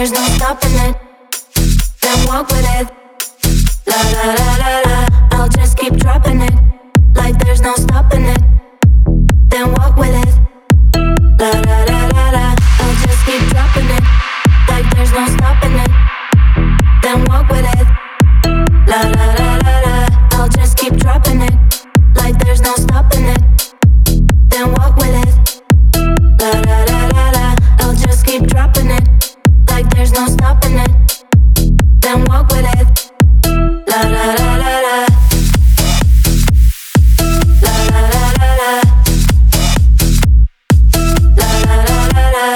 there's no stopping it. Then walk with it. La la la la la. I'll just keep dropping it like there's no stopping it. Then walk with it. La la la la la. I'll just keep dropping it like there's no stopping it. Then walk with it. La la la la la. I'll just keep dropping it like there's no stopping it. Then walk with it. La la la la la. I'll just keep dropping it like there's no stopping it. Then walk with it. La la la la la. La la la la la. La la la la la.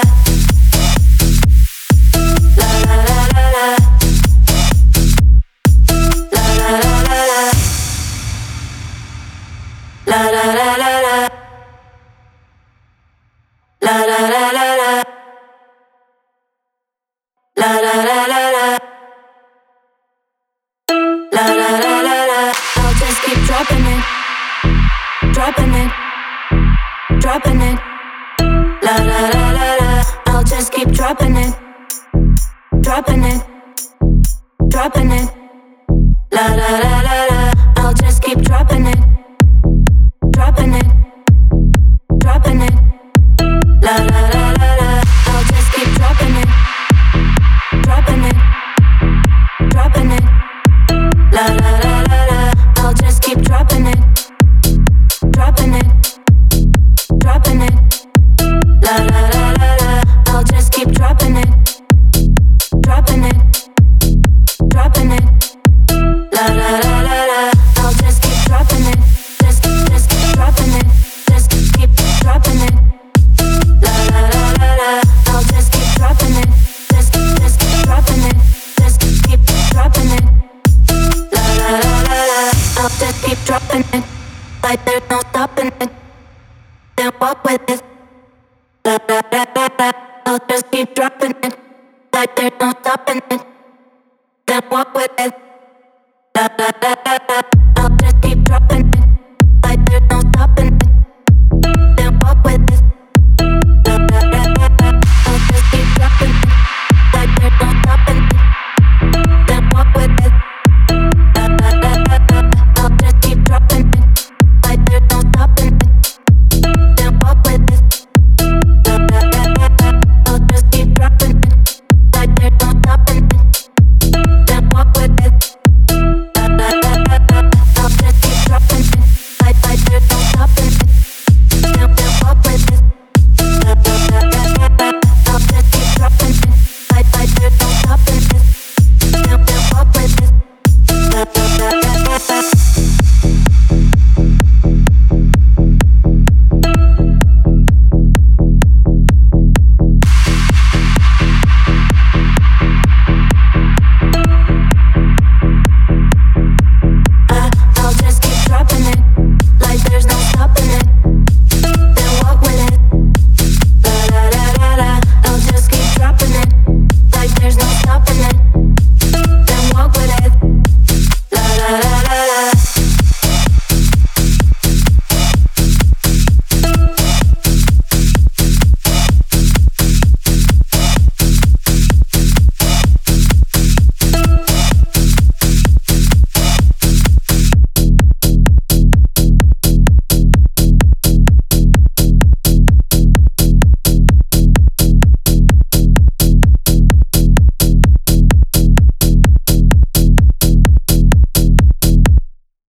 La la la la la. La la la la la. La la la la la. La la la la la. La la la la la. La la la la la. I'll just keep dropping it. Dropping it. Dropping it. La la la la la. I'll just keep dropping it. Dropping it. Dropping it. La la la la la. I'll just keep dropping it. Dropping it. Dropping it. La la la la la. I'll just keep dropping it. Dropping it. Dropping it. La la la la la. I'll just keep dropping it. Dropping it. Dropping it. La la la la la. I'll just keep dropping it. Dropping it. Dropping it. La la la la la. I'll just keep dropping it. Just keep dropping it. Just keep dropping it. La la la la la. I'll just keep dropping it. Just keep dropping it. Just keep dropping it. La la la la la. I'll just keep dropping it like there's no stopping it. Then walk with it. La la la la la. I'll just keep dropping it like there's no stopping it. Then walk with it. La la la la la. I'll just